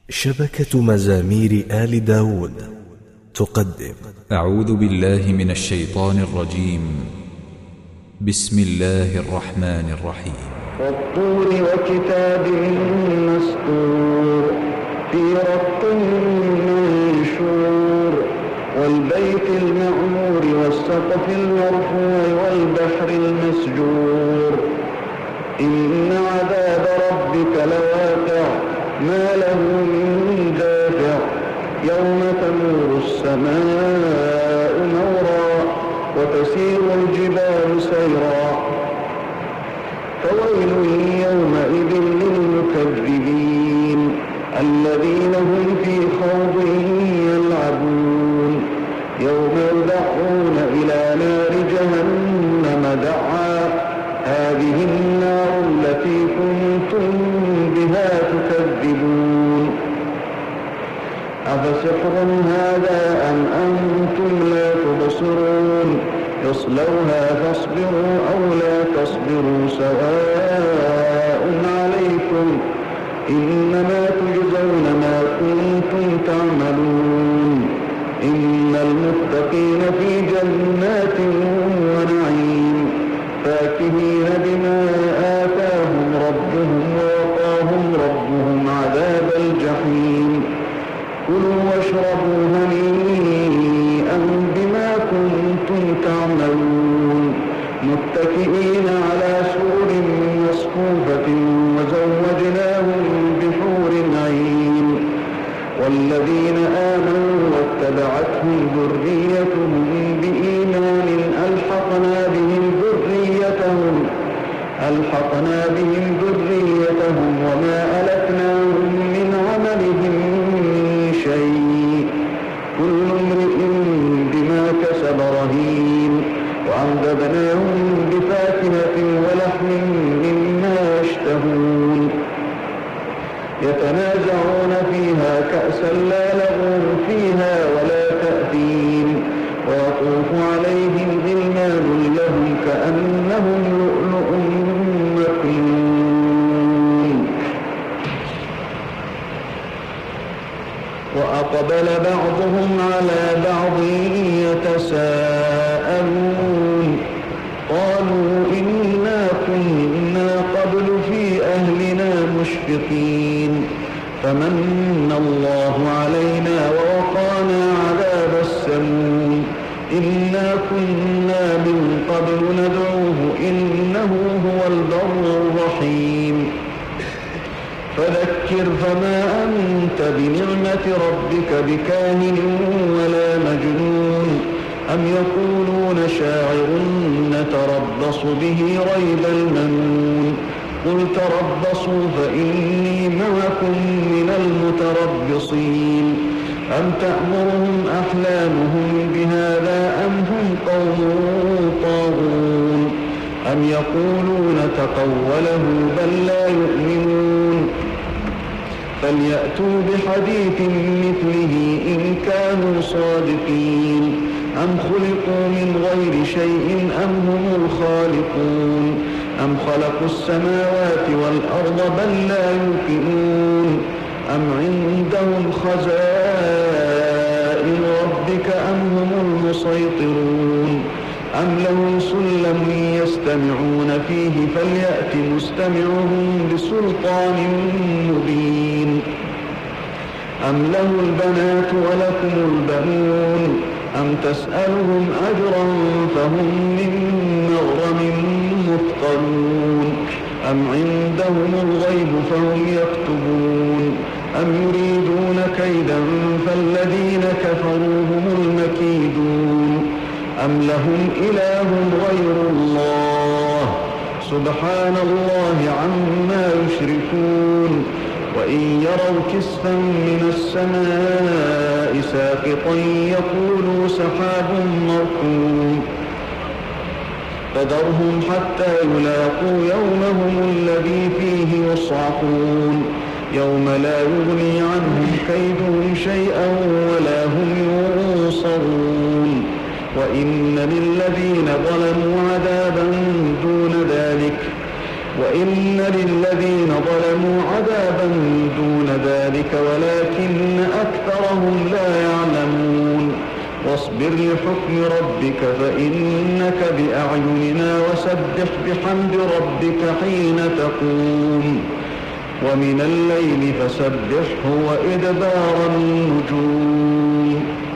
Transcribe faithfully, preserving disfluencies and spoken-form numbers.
شبكة مزامير آل داود تقدم. أعوذ بالله من الشيطان الرجيم. بسم الله الرحمن الرحيم. والطور وكتاب مسطور في رق منشور والبيت المعمور والسقف المرفوع والبحر المسجور إن عذاب ربك لواقع ما له من دافع يوم تمور السماء مورا وتسير الجبال سيرا فويل يومئذ للمكذبين الذين هم في خوض يلعبون يوم يدعون إلى نار جهنم دعا هذه النار التي كنتم بها تكذبون أفسحر هذا أم أنتم لا تبصرون يصلوها فاصبروا أو لا تصبروا سواء عليكم إنما تجزون ما كنتم تعملون إن المتقين في جنات ونعيم فاكهين بما آتاهم ربهم ووقاهم ربهم عذاب الجحيم كلوا واشربوا هنيئا بما كنتم تعملون متكئين على سرر مصفوفة وزوجناهم بحور عين والذين آمنوا واتبعتهم ذريتهم بإيمان ألحقنا بهم ذريتهم ألحقنا بهم ذريتهم وما ألتناهم من عملهم من شيء كل امرئ بما كسب رهين وأمددناهم بفاكهة ولحم مما يشتهون يتنازعون فيها كأسا لا لغو فيها ولا تأثيم ويطوف عليهم غلمان لهم كأنهم لؤلؤ مكنون وأقبل بعضهم على بعض يتساءلون قالوا إنا كنا قبل في أهلنا مشفقين فمن الله علينا ووقانا عذاب السموم إنا كنا من قبل ندعوه إنه هو البر الرحيم فذكر فما أنت بنعمة ربك بكاهن ولا مجنون أم يقولون شاعر نتربص به ريب المنون قل تربصوا فإني معكم من المتربصين أم تأمرهم أحلامهم بهذا أم هم قوم طاغون أم يقولون تقوله بل لا يؤمنون فليأتوا بحديث مثله إن كانوا صادقين أم خلقوا من غير شيء أم هم الخالقون أم خلقوا السماوات والأرض بل لا يوقنون أم عندهم خزائن ربك أم هم المسيطرون أم لهم سلم يستمعون فيه فليأت مستمعهم بسلطان مبين أم له البنات ولكم البنون أم تسألهم أجرا فهم من مغرم مثقلون أم عندهم الغيب فهم يكتبون أم يريدون كيدا فالذين كفروا هم المكيدون أم لهم إله غير الله سبحان الله عما يشركون وإن يروا كسفا من السماء ساقطا يقولوا سحاب مركوم فذرهم حتى يلاقوا يومهم الذي فيه يصعقون يوم لا يغني عنهم كيدهم شيئا ولا هم ينصرون وإن للذين ظلموا عذابا دون ذلك وإن للذين ظلموا عذابا دون ذلك ذلك ولكن أكثرهم لا يعلمون واصبر لحكم ربك فإنك بأعيننا وسبح بحمد ربك حين تقوم ومن الليل فسبحه وإدبار النجوم